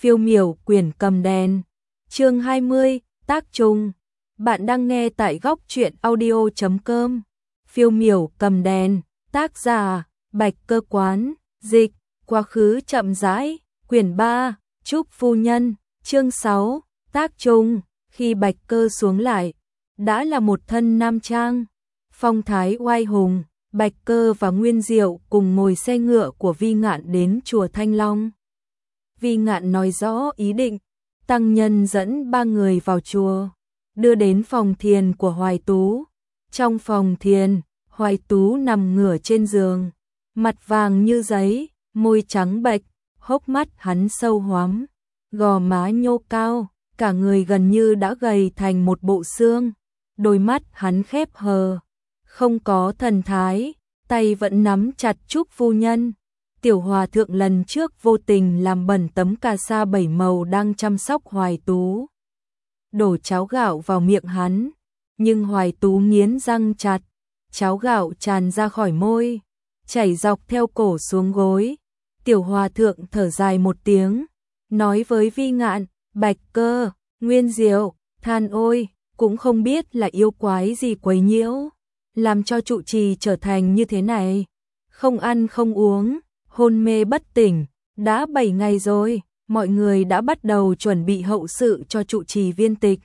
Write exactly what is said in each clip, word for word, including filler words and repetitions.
Phiêu miểu quyển cầm đèn. Chương hai mươi, tác chung. Bạn đang nghe tại góc truyện audio chấm com. Phiêu miểu cầm đèn, tác giả Bạch Cơ Quán, dịch quá khứ chậm rãi, quyển ba, Trúc phu nhân, chương sáu, tác chung. Khi Bạch Cơ xuống lại, đã là một thân nam trang, phong thái oai hùng. Bạch Cơ và Nguyên Diệu cùng ngồi xe ngựa của Vi Ngạn đến chùa Thanh Long. Vi Ngạn nói rõ ý định, tăng nhân dẫn ba người vào chùa, đưa đến phòng thiền của Hoài Tú. Trong phòng thiền, Hoài Tú nằm ngửa trên giường, mặt vàng như giấy, môi trắng bệch, hốc mắt hắn sâu hoắm, gò má nhô cao, cả người gần như đã gầy thành một bộ xương. Đôi mắt hắn khép hờ, không có thần thái, tay vẫn nắm chặt Trúc phu nhân. Tiểu hòa thượng lần trước vô tình làm bẩn tấm cà sa bảy màu đang chăm sóc Hoài Tú, đổ cháo gạo vào miệng hắn, nhưng Hoài Tú nghiến răng chặt, cháo gạo tràn ra khỏi môi, chảy dọc theo cổ xuống gối. Tiểu hòa thượng thở dài một tiếng, nói với Vi Ngạn, Bạch Cơ, Nguyên Diệu, than ôi, cũng không biết là yêu quái gì quấy nhiễu, làm cho trụ trì trở thành như thế này, không ăn không uống, hôn mê bất tỉnh, đã bảy ngày rồi, mọi người đã bắt đầu chuẩn bị hậu sự cho trụ trì viên tịch.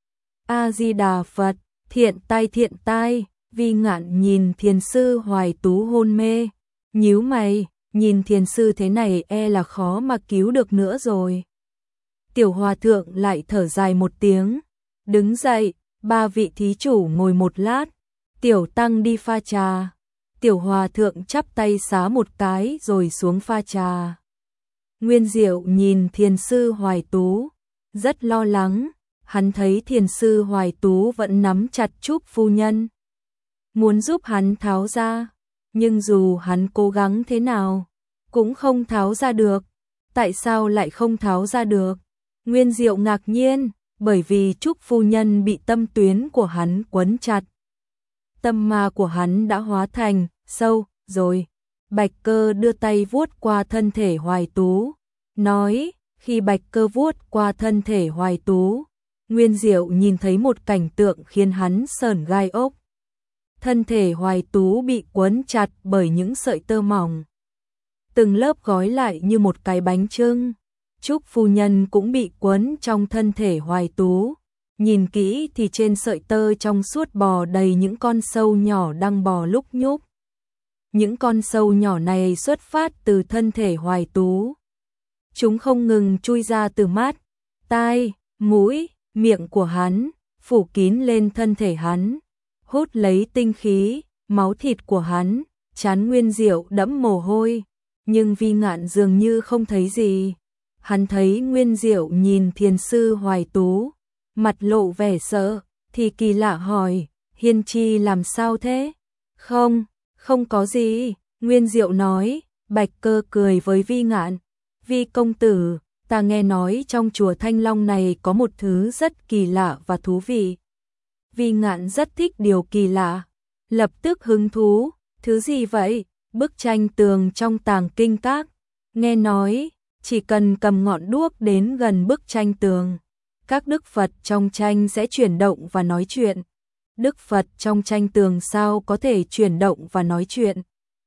A-di-đà Phật, thiện tai thiện tai. Vi Ngạn nhìn thiền sư Hoài Tú hôn mê, nhíu mày, nhìn thiền sư thế này e là khó mà cứu được nữa rồi. Tiểu hòa thượng lại thở dài một tiếng, đứng dậy, ba vị thí chủ ngồi một lát, tiểu tăng đi pha trà. Tiểu hòa thượng chắp tay xá một cái rồi xuống pha trà. Nguyên Diệu nhìn thiền sư Hoài Tú, rất lo lắng, hắn thấy thiền sư Hoài Tú vẫn nắm chặt Trúc phu nhân, muốn giúp hắn tháo ra, nhưng dù hắn cố gắng thế nào, cũng không tháo ra được. Tại sao lại không tháo ra được? Nguyên Diệu ngạc nhiên, bởi vì Trúc phu nhân bị tâm tuyến của hắn quấn chặt. Tâm ma của hắn đã hóa thành sâu rồi. Bạch Cơ đưa tay vuốt qua thân thể Hoài Tú, nói, khi Bạch Cơ vuốt qua thân thể Hoài Tú, Nguyên Diệu nhìn thấy một cảnh tượng khiến hắn sởn gai ốc. Thân thể Hoài Tú bị quấn chặt bởi những sợi tơ mỏng, từng lớp gói lại như một cái bánh chưng. Trúc phu nhân cũng bị quấn trong thân thể Hoài Tú. Nhìn kỹ thì trên sợi tơ trong suốt bò đầy những con sâu nhỏ đang bò lúc nhúc. Những con sâu nhỏ này xuất phát từ thân thể Hoài Tú. Chúng không ngừng chui ra từ mắt, tai, mũi, miệng của hắn, phủ kín lên thân thể hắn, hút lấy tinh khí, máu thịt của hắn. Trán Nguyên Diệu đẫm mồ hôi, nhưng Vi Ngạn dường như không thấy gì. Hắn thấy Nguyên Diệu nhìn thiền sư Hoài Tú, mặt lộ vẻ sợ, thì kỳ lạ hỏi, Hiên Chi làm sao thế? Không, không có gì, Nguyên Diệu nói. Bạch Cơ cười với Vi Ngạn, Vi công tử, ta nghe nói trong chùa Thanh Long này có một thứ rất kỳ lạ và thú vị. Vi Ngạn rất thích điều kỳ lạ, lập tức hứng thú, thứ gì vậy? Bức tranh tường trong Tàng Kinh Các, nghe nói, chỉ cần cầm ngọn đuốc đến gần bức tranh tường, các đức Phật trong tranh sẽ chuyển động và nói chuyện. Đức Phật trong tranh tường sao có thể chuyển động và nói chuyện?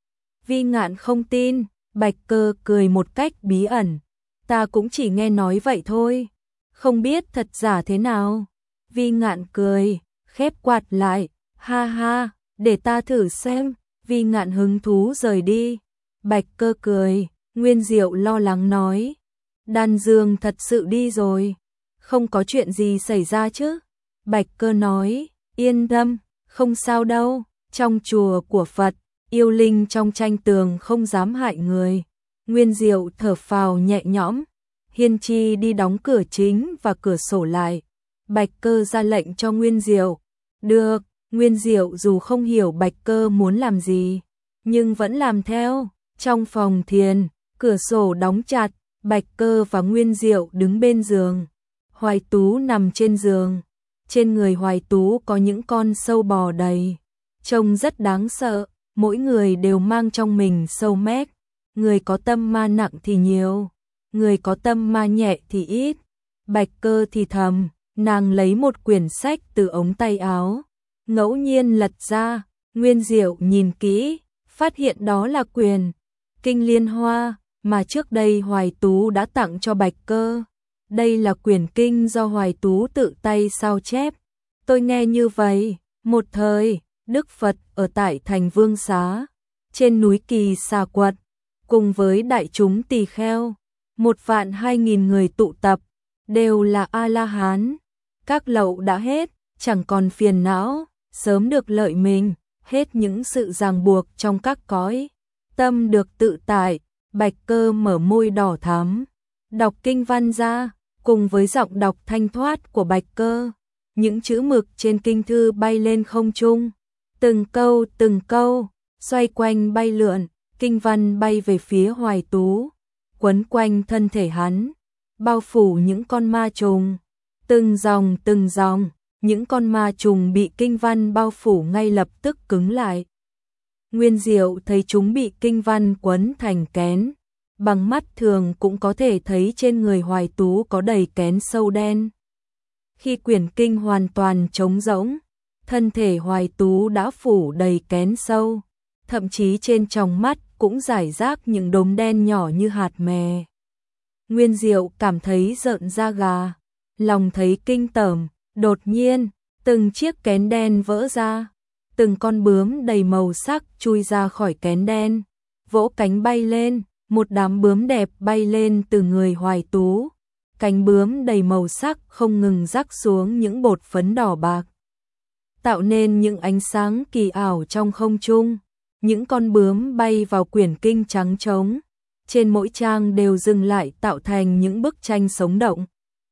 Vi Ngạn không tin. Bạch Cơ cười một cách bí ẩn, ta cũng chỉ nghe nói vậy thôi, không biết thật giả thế nào. Vi Ngạn cười, khép quạt lại, ha ha, để ta thử xem. Vi Ngạn hứng thú rời đi. Bạch Cơ cười. Nguyên Diệu lo lắng nói, Đan Dương thật sự đi rồi, không có chuyện gì xảy ra chứ? Bạch Cơ nói, yên tâm, không sao đâu, trong chùa của Phật, yêu linh trong tranh tường không dám hại người. Nguyên Diệu thở phào nhẹ nhõm. Hiên Chi đi đóng cửa chính và cửa sổ lại. Bạch Cơ ra lệnh cho Nguyên Diệu. Được. Nguyên Diệu dù không hiểu Bạch Cơ muốn làm gì, nhưng vẫn làm theo. Trong phòng thiền, cửa sổ đóng chặt, Bạch Cơ và Nguyên Diệu đứng bên giường. Hoài Tú nằm trên giường. Trên người Hoài Tú có những con sâu bò đầy, trông rất đáng sợ, mỗi người đều mang trong mình sâu mép. Người có tâm ma nặng thì nhiều, người có tâm ma nhẹ thì ít. Bạch Cơ thì thầm, nàng lấy một quyển sách từ ống tay áo, ngẫu nhiên lật ra, Nguyên Diệu nhìn kỹ, phát hiện đó là quyển Kinh Liên Hoa mà trước đây Hoài Tú đã tặng cho Bạch Cơ. Đây là quyển kinh do Hoài Tú tự tay sao chép. Tôi nghe như vậy, một thời, Đức Phật ở tại thành Vương Xá, trên núi Kỳ Xà Quật, cùng với đại chúng tỳ kheo, một vạn hai nghìn người tụ tập, đều là A-la-hán. Các lậu đã hết, chẳng còn phiền não, sớm được lợi mình, hết những sự ràng buộc trong các cõi. Tâm được tự tại, Bạch Cơ mở môi đỏ thắm, đọc kinh văn ra, cùng với giọng đọc thanh thoát của Bạch Cơ. Những chữ mực trên kinh thư bay lên không trung, từng câu từng câu, xoay quanh bay lượn, kinh văn bay về phía Hoài Tú, quấn quanh thân thể hắn, bao phủ những con ma trùng, từng dòng từng dòng, những con ma trùng bị kinh văn bao phủ ngay lập tức cứng lại. Nguyên Diệu thấy chúng bị kinh văn quấn thành kén, bằng mắt thường cũng có thể thấy trên người Hoài Tú có đầy kén sâu đen. Khi quyển kinh hoàn toàn trống rỗng, thân thể Hoài Tú đã phủ đầy kén sâu, thậm chí trên tròng mắt cũng rải rác những đốm đen nhỏ như hạt mè. Nguyên Diệu cảm thấy rợn da gà, lòng thấy kinh tởm, đột nhiên, từng chiếc kén đen vỡ ra, từng con bướm đầy màu sắc chui ra khỏi kén đen, vỗ cánh bay lên, một đám bướm đẹp bay lên từ người Hoài Tú. Cánh bướm đầy màu sắc không ngừng rắc xuống những bột phấn đỏ bạc, tạo nên những ánh sáng kỳ ảo trong không trung. Những con bướm bay vào quyển kinh trắng trống, trên mỗi trang đều dừng lại tạo thành những bức tranh sống động.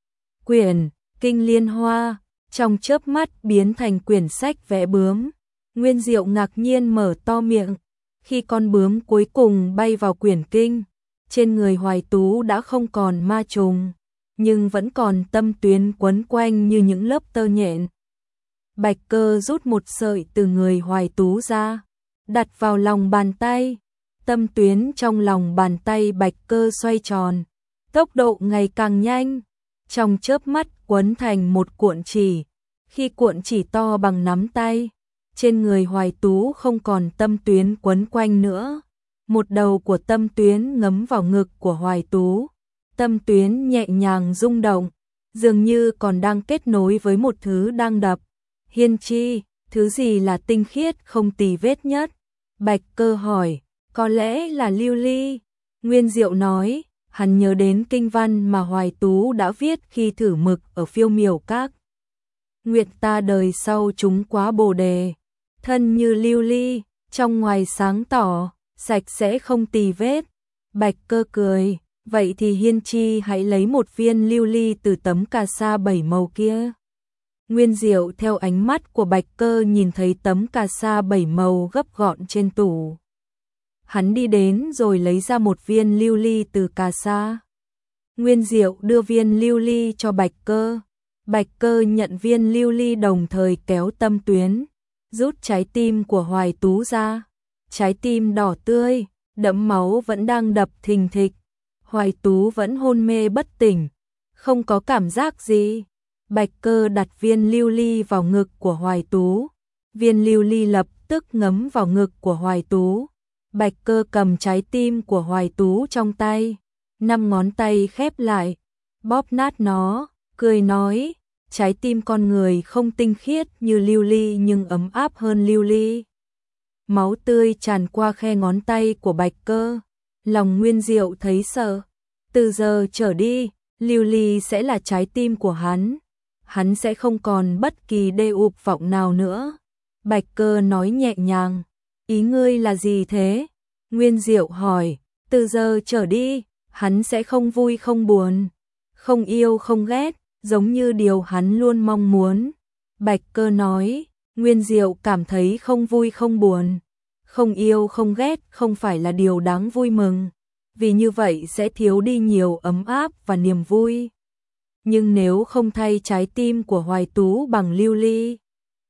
Quyển Kinh Liên Hoa trong chớp mắt biến thành quyển sách vẽ bướm. Nguyên Diệu ngạc nhiên mở to miệng, khi con bướm cuối cùng bay vào quyển kinh, trên người Hoài Tú đã không còn ma trùng, nhưng vẫn còn tâm tuyến quấn quanh như những lớp tơ nhện. Bạch Cơ rút một sợi từ người Hoài Tú ra, đặt vào lòng bàn tay. Tâm tuyến trong lòng bàn tay Bạch Cơ xoay tròn, tốc độ ngày càng nhanh, trong chớp mắt quấn thành một cuộn chỉ. Khi cuộn chỉ to bằng nắm tay, trên người Hoài Tú không còn tâm tuyến quấn quanh nữa. Một đầu của tâm tuyến ngấm vào ngực của Hoài Tú. Tâm tuyến nhẹ nhàng rung động, dường như còn đang kết nối với một thứ đang đập. Hiên chi, thứ gì là tinh khiết không tì vết nhất? Bạch Cơ hỏi, có lẽ là lưu ly. Nguyên Diệu nói, hắn nhớ đến kinh văn mà Hoài Tú đã viết khi thử mực ở Phiêu Miểu Các. Nguyện ta đời sau chúng quá bồ đề, thân như lưu ly, trong ngoài sáng tỏ, sạch sẽ không tì vết. Bạch Cơ cười, vậy thì Hiên chi hãy lấy một viên lưu ly từ tấm cà sa bảy màu kia. Nguyên Diệu theo ánh mắt của Bạch Cơ nhìn thấy tấm cà sa bảy màu gấp gọn trên tủ. Hắn đi đến rồi lấy ra một viên lưu ly từ cà sa. Nguyên Diệu đưa viên lưu ly cho Bạch Cơ. Bạch Cơ nhận viên lưu ly đồng thời kéo tâm tuyến, rút trái tim của Hoài Tú ra. Trái tim đỏ tươi, đẫm máu vẫn đang đập thình thịch. Hoài Tú vẫn hôn mê bất tỉnh, không có cảm giác gì. Bạch Cơ đặt viên lưu ly vào ngực của Hoài Tú. Viên lưu ly lập tức ngấm vào ngực của Hoài Tú. Bạch Cơ cầm trái tim của Hoài Tú trong tay, năm ngón tay khép lại, bóp nát nó, cười nói, trái tim con người không tinh khiết như lưu ly nhưng ấm áp hơn lưu ly. Máu tươi tràn qua khe ngón tay của Bạch Cơ, lòng Nguyên Diệu thấy sợ. Từ giờ trở đi, lưu ly sẽ là trái tim của hắn. Hắn sẽ không còn bất kỳ đê ụp vọng nào nữa. Bạch Cơ nói nhẹ nhàng, ý ngươi là gì thế? Nguyên Diệu hỏi, từ giờ trở đi, hắn sẽ không vui không buồn, không yêu không ghét, giống như điều hắn luôn mong muốn. Bạch Cơ nói, Nguyên Diệu cảm thấy không vui không buồn, không yêu không ghét không phải là điều đáng vui mừng, vì như vậy sẽ thiếu đi nhiều ấm áp và niềm vui. Nhưng nếu không thay trái tim của Hoài Tú bằng lưu ly,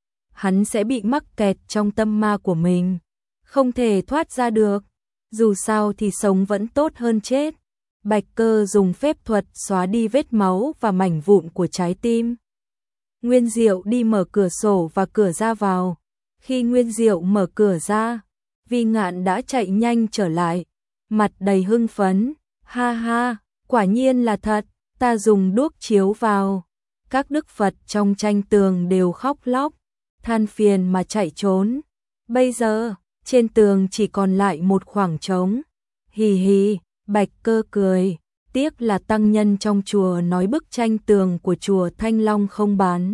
hắn sẽ bị mắc kẹt trong tâm ma của mình, không thể thoát ra được. Dù sao thì sống vẫn tốt hơn chết. Bạch Cơ dùng phép thuật xóa đi vết máu và mảnh vụn của trái tim. Nguyên Diệu đi mở cửa sổ và cửa ra vào. Khi Nguyên Diệu mở cửa ra, Vi Ngạn đã chạy nhanh trở lại, mặt đầy hưng phấn. Ha ha, quả nhiên là thật, ta dùng đuốc chiếu vào. Các đức Phật trong tranh tường đều khóc lóc, than phiền mà chạy trốn. Bây giờ, trên tường chỉ còn lại một khoảng trống. Hì hì, Bạch Cơ cười, tiếc là tăng nhân trong chùa nói bức tranh tường của chùa Thanh Long không bán.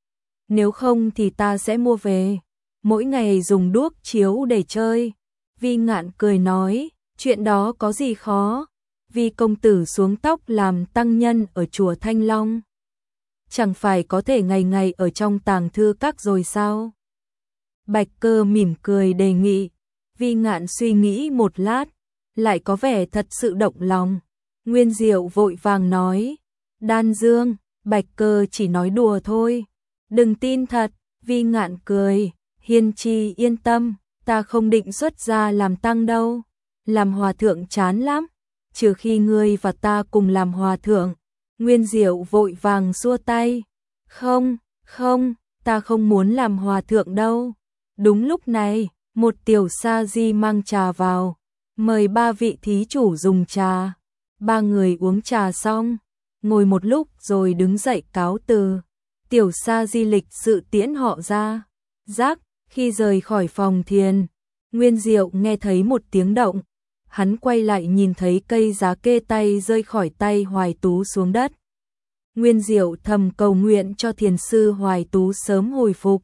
Nếu không thì ta sẽ mua về, mỗi ngày dùng đuốc chiếu để chơi. Vi Ngạn cười nói, chuyện đó có gì khó, vì công tử xuống tóc làm tăng nhân ở chùa Thanh Long. Chẳng phải có thể ngày ngày ở trong tàng thư các rồi sao? Bạch Cơ mỉm cười đề nghị. Vi Ngạn suy nghĩ một lát, lại có vẻ thật sự động lòng. Nguyên Diệu vội vàng nói, Đan Dương, Bạch Cơ chỉ nói đùa thôi, đừng tin thật. Vi Ngạn cười, Hiên Chi yên tâm, ta không định xuất gia làm tăng đâu, làm hòa thượng chán lắm, trừ khi ngươi và ta cùng làm hòa thượng. Nguyên Diệu vội vàng xua tay, không, không, ta không muốn làm hòa thượng đâu. Đúng lúc này, một tiểu sa di mang trà vào, mời ba vị thí chủ dùng trà. Ba người uống trà xong, ngồi một lúc rồi đứng dậy cáo từ. Tiểu sa di lịch sự tiễn họ ra. Rắc, khi rời khỏi phòng thiền, Nguyên Diệu nghe thấy một tiếng động. Hắn quay lại nhìn thấy cây giá kê tay rơi khỏi tay Hoài Tú xuống đất. Nguyên Diệu thầm cầu nguyện cho thiền sư Hoài Tú sớm hồi phục.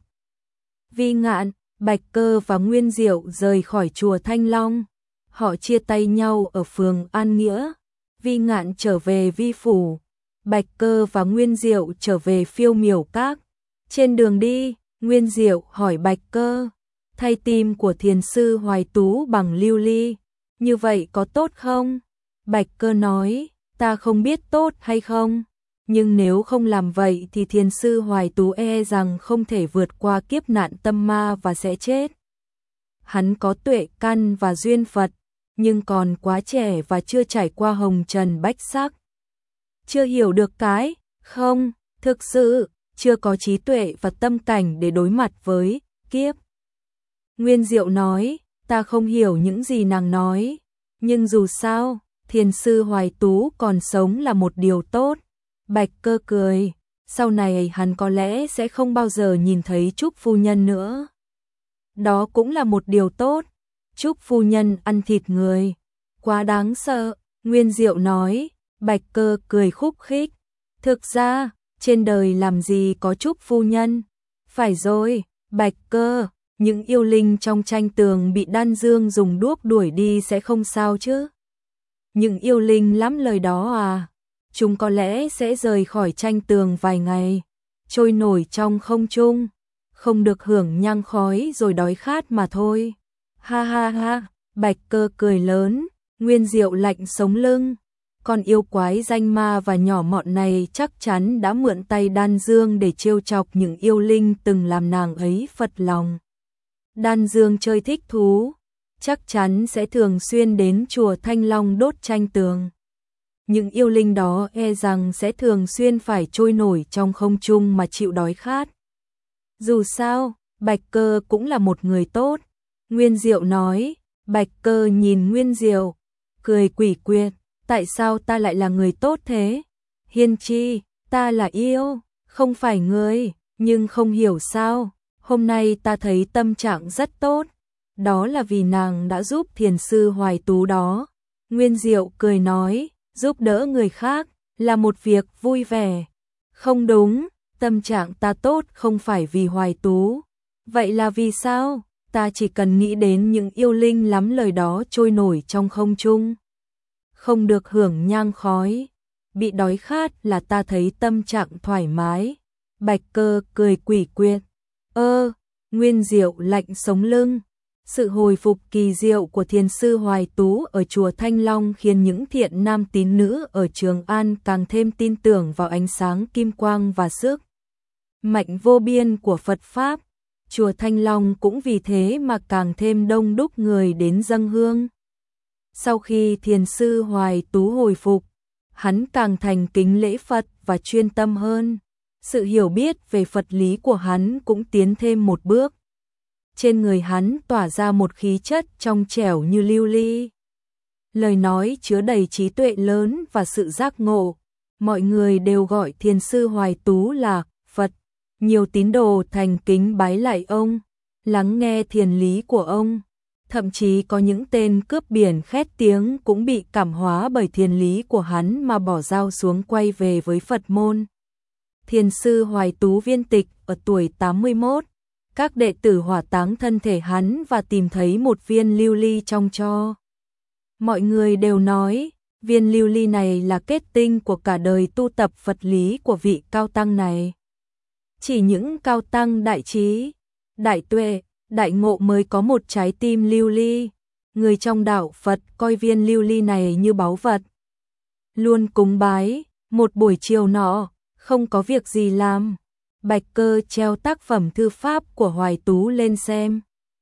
Vi Ngạn, Bạch Cơ và Nguyên Diệu rời khỏi chùa Thanh Long. Họ chia tay nhau ở phường An Nghĩa. Vi Ngạn trở về Vi Phủ, Bạch Cơ và Nguyên Diệu trở về Phiêu Miểu Các. Trên đường đi, Nguyên Diệu hỏi Bạch Cơ, thay tim của thiền sư Hoài Tú bằng lưu ly, như vậy có tốt không? Bạch Cơ nói, ta không biết tốt hay không, nhưng nếu không làm vậy thì thiền sư Hoài Tú e rằng không thể vượt qua kiếp nạn tâm ma và sẽ chết. Hắn có tuệ căn và duyên Phật, nhưng còn quá trẻ và chưa trải qua hồng trần bách sắc. Chưa hiểu được cái, không, thực sự, chưa có trí tuệ và tâm cảnh để đối mặt với kiếp. Nguyên Diệu nói, ta không hiểu những gì nàng nói, nhưng dù sao, thiền sư Hoài Tú còn sống là một điều tốt. Bạch Cơ cười, sau này hắn có lẽ sẽ không bao giờ nhìn thấy Trúc phu nhân nữa. Đó cũng là một điều tốt. Trúc phu nhân ăn thịt người, quá đáng sợ. Nguyên Diệu nói. Bạch Cơ cười khúc khích, thực ra, trên đời làm gì có Trúc phu nhân. Phải rồi, Bạch Cơ, những yêu linh trong tranh tường bị Đan Dương dùng đuốc đuổi đi sẽ không sao chứ? Những yêu linh lắm lời đó à? Chúng có lẽ sẽ rời khỏi tranh tường vài ngày, trôi nổi trong không trung, không được hưởng nhang khói rồi đói khát mà thôi. Ha ha ha, Bạch Cơ cười lớn. Nguyên Diệu lạnh sống lưng. Con yêu quái danh ma và nhỏ mọn này chắc chắn đã mượn tay Đan Dương để trêu chọc những yêu linh từng làm nàng ấy phật lòng. Đan Dương chơi thích thú, chắc chắn sẽ thường xuyên đến chùa Thanh Long đốt tranh tường. Những yêu linh đó e rằng sẽ thường xuyên phải trôi nổi trong không trung mà chịu đói khát. Dù sao, Bạch Cơ cũng là một người tốt. Nguyên Diệu nói. Bạch Cơ nhìn Nguyên Diệu, cười quỷ quyệt, tại sao ta lại là người tốt thế? Hiên Chi, ta là yêu, không phải người, nhưng không hiểu sao, hôm nay ta thấy tâm trạng rất tốt, đó là vì nàng đã giúp thiền sư Hoài Tú đó. Nguyên Diệu cười nói, giúp đỡ người khác là một việc vui vẻ. Không đúng, tâm trạng ta tốt không phải vì Hoài Tú. Vậy là vì sao? Ta chỉ cần nghĩ đến những yêu linh lắm lời đó trôi nổi trong không trung, không được hưởng nhang khói, bị đói khát là ta thấy tâm trạng thoải mái. Bạch Cơ cười quỷ quyệt. Ơ, Nguyên Diệu lạnh sống lưng. Sự hồi phục kỳ diệu của thiền sư Hoài Tú ở chùa Thanh Long khiến những thiện nam tín nữ ở Trường An càng thêm tin tưởng vào ánh sáng kim quang và sức mạnh vô biên của Phật Pháp. Chùa Thanh Long cũng vì thế mà càng thêm đông đúc người đến dâng hương. Sau khi thiền sư Hoài Tú hồi phục, hắn càng thành kính lễ Phật và chuyên tâm hơn. Sự hiểu biết về Phật lý của hắn cũng tiến thêm một bước. Trên người hắn tỏa ra một khí chất trong trẻo như lưu ly. Lời nói chứa đầy trí tuệ lớn và sự giác ngộ. Mọi người đều gọi thiền sư Hoài Tú là Phật. Nhiều tín đồ thành kính bái lạy ông, lắng nghe thiền lý của ông. Thậm chí có những tên cướp biển khét tiếng cũng bị cảm hóa bởi thiền lý của hắn mà bỏ dao xuống quay về với Phật môn. Thiền sư Hoài Tú viên tịch ở tuổi tám mươi mốt. Các đệ tử hỏa táng thân thể hắn và tìm thấy một viên lưu ly trong tro. Mọi người đều nói, viên lưu ly này là kết tinh của cả đời tu tập Phật lý của vị cao tăng này. Chỉ những cao tăng đại trí, đại tuệ, đại ngộ mới có một trái tim lưu ly. Người trong đạo Phật coi viên lưu ly này như báu vật, luôn cúng bái. Một buổi chiều nọ, không có việc gì làm, Bạch Cơ treo tác phẩm thư pháp của Hoài Tú lên xem.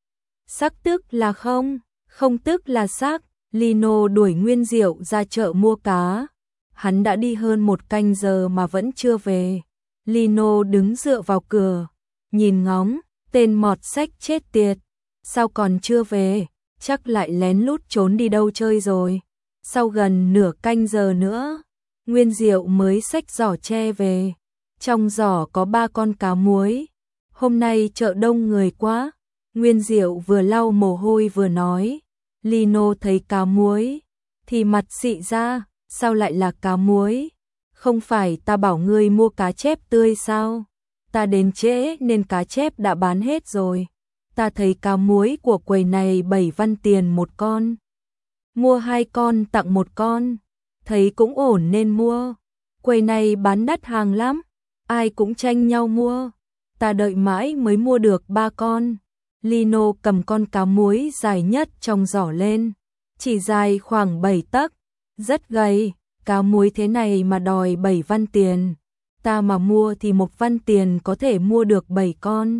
Sắc tức là không, không tức là sắc. Lino đuổi Nguyên Diệu ra chợ mua cá. Hắn đã đi hơn một canh giờ mà vẫn chưa về. Lino đứng dựa vào cửa, nhìn ngóng, tên mọt sách chết tiệt. Sao còn chưa về, chắc lại lén lút trốn đi đâu chơi rồi. Sau gần nửa canh giờ nữa, Nguyên Diệu mới xách giỏ tre về. Trong giỏ có ba con cá muối. Hôm nay chợ đông người quá. Nguyên Diệu vừa lau mồ hôi vừa nói. Lino thấy cá muối thì mặt xị ra, sao lại là cá muối? Không phải ta bảo ngươi mua cá chép tươi sao? Ta đến trễ nên cá chép đã bán hết rồi. Ta thấy cá muối của quầy này bảy văn tiền một con. Mua hai con tặng một con, thấy cũng ổn nên mua. Quầy này bán đắt hàng lắm, ai cũng tranh nhau mua. Ta đợi mãi mới mua được ba con. Lino cầm con cá muối dài nhất trong giỏ lên, chỉ dài khoảng bảy tấc, rất gầy. Cá muối thế này mà đòi bảy văn tiền, ta mà mua thì một văn tiền có thể mua được bảy con.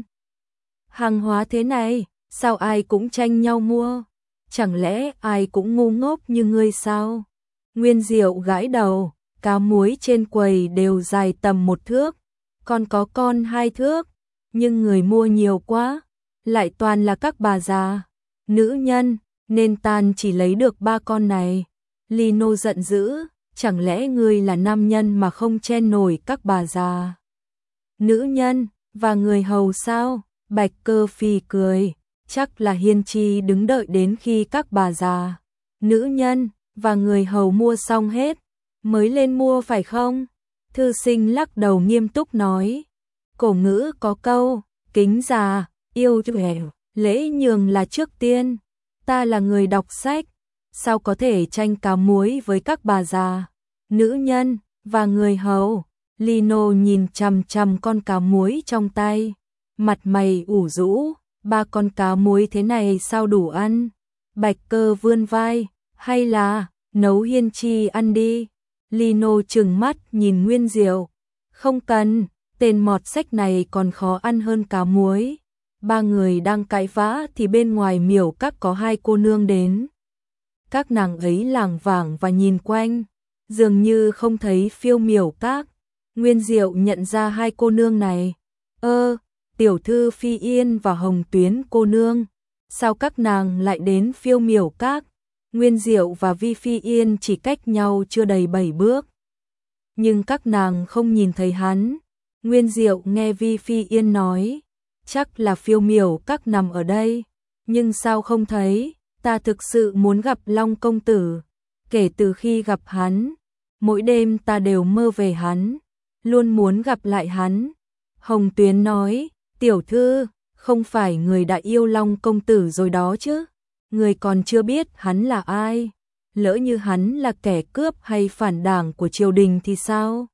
Hàng hóa thế này, sao ai cũng tranh nhau mua? Chẳng lẽ ai cũng ngu ngốc như ngươi sao? Nguyên Diệu gãi đầu, cá muối trên quầy đều dài tầm một thước, còn có con hai thước, nhưng người mua nhiều quá, lại toàn là các bà già, nữ nhân, nên tan chỉ lấy được ba con này. Lino giận dữ, chẳng lẽ ngươi là nam nhân mà không chen nổi các bà già, nữ nhân và người hầu sao? Bạch Cơ phì cười, chắc là Hiên Chi đứng đợi đến khi các bà già, nữ nhân và người hầu mua xong hết mới lên mua phải không? Thư Sinh lắc đầu nghiêm túc nói, cổ ngữ có câu, kính già, yêu hẻo, lễ nhường là trước tiên. Ta là người đọc sách, sao có thể tranh cá muối với các bà già, nữ nhân và người hầu? Lino nhìn chằm chằm con cá muối trong tay, mặt mày ủ rũ, ba con cá muối thế này sao đủ ăn? Bạch Cơ vươn vai, hay là nấu Hiên Chi ăn đi. Lino trừng mắt nhìn Nguyên Diệu, không cần, tên mọt sách này còn khó ăn hơn cá muối. Ba người đang cãi vã thì bên ngoài miểu các có hai cô nương đến. Các nàng ấy lảng vảng và nhìn quanh, dường như không thấy Phiêu Miểu các. Nguyên Diệu nhận ra hai cô nương này. Ơ, tiểu thư Phi Yên và Hồng Tuyến cô nương, sao các nàng lại đến Phiêu Miểu các? Nguyên Diệu và Vi Phi Yên chỉ cách nhau chưa đầy bảy bước, nhưng các nàng không nhìn thấy hắn. Nguyên Diệu nghe Vi Phi Yên nói, chắc là Phiêu Miểu các nằm ở đây, nhưng sao không thấy? Ta thực sự muốn gặp Long công tử. Kể từ khi gặp hắn, mỗi đêm ta đều mơ về hắn, luôn muốn gặp lại hắn. Hồng Tuyến nói, tiểu thư, không phải người đã yêu Long công tử rồi đó chứ? Người còn chưa biết hắn là ai, lỡ như hắn là kẻ cướp hay phản đảng của triều đình thì sao?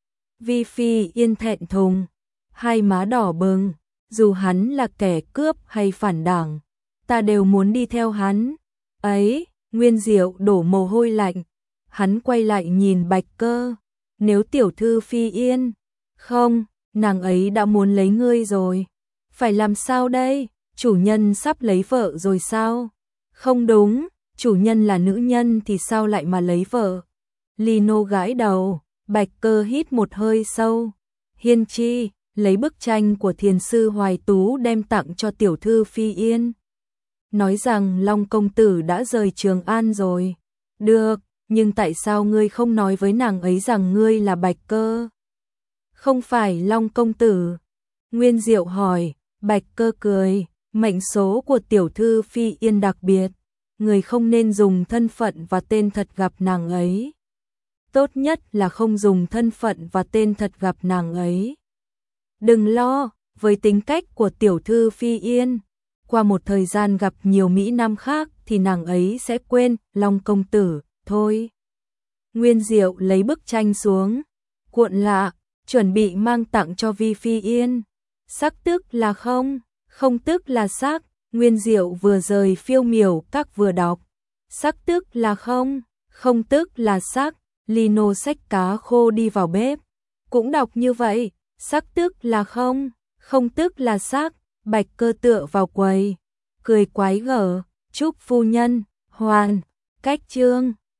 Vi Phi Yên thẹn thùng, hai má đỏ bừng, dù hắn là kẻ cướp hay phản đảng, ta đều muốn đi theo hắn. Ấy, Nguyên Diệu đổ mồ hôi lạnh, hắn quay lại nhìn Bạch Cơ, nếu tiểu thư Phi Yên, không, nàng ấy đã muốn lấy ngươi rồi. Phải làm sao đây? Chủ nhân sắp lấy vợ rồi sao? Không đúng, chủ nhân là nữ nhân thì sao lại mà lấy vợ? Lino gãi đầu, Bạch Cơ hít một hơi sâu. Hiên Chi, lấy bức tranh của thiền sư Hoài Tú đem tặng cho tiểu thư Phi Yên. Nói rằng Long công tử đã rời Trường An rồi. Được, nhưng tại sao ngươi không nói với nàng ấy rằng ngươi là Bạch Cơ? Không phải Long công tử. Nguyên Diệu hỏi, Bạch Cơ cười, mệnh số của tiểu thư Phi Yên đặc biệt, người không nên dùng thân phận và tên thật gặp nàng ấy. Tốt nhất là không dùng thân phận và tên thật gặp nàng ấy. Đừng lo, với tính cách của tiểu thư Phi Yên, qua một thời gian gặp nhiều mỹ nam khác thì nàng ấy sẽ quên Long công tử, thôi. Nguyên Diệu lấy bức tranh xuống, cuộn lại, chuẩn bị mang tặng cho Vi Phi Yên. Sắc tức là không, không tức là sắc. Nguyên Diệu vừa rời Phiêu Miểu Các vừa đọc. Sắc tức là không, không tức là sắc. Lino xách cá khô đi vào bếp, cũng đọc như vậy. Sắc tức là không, không tức là sắc. Bạch Cơ tựa vào quầy, cười quái gở, chúc phu nhân hoàn cách chương.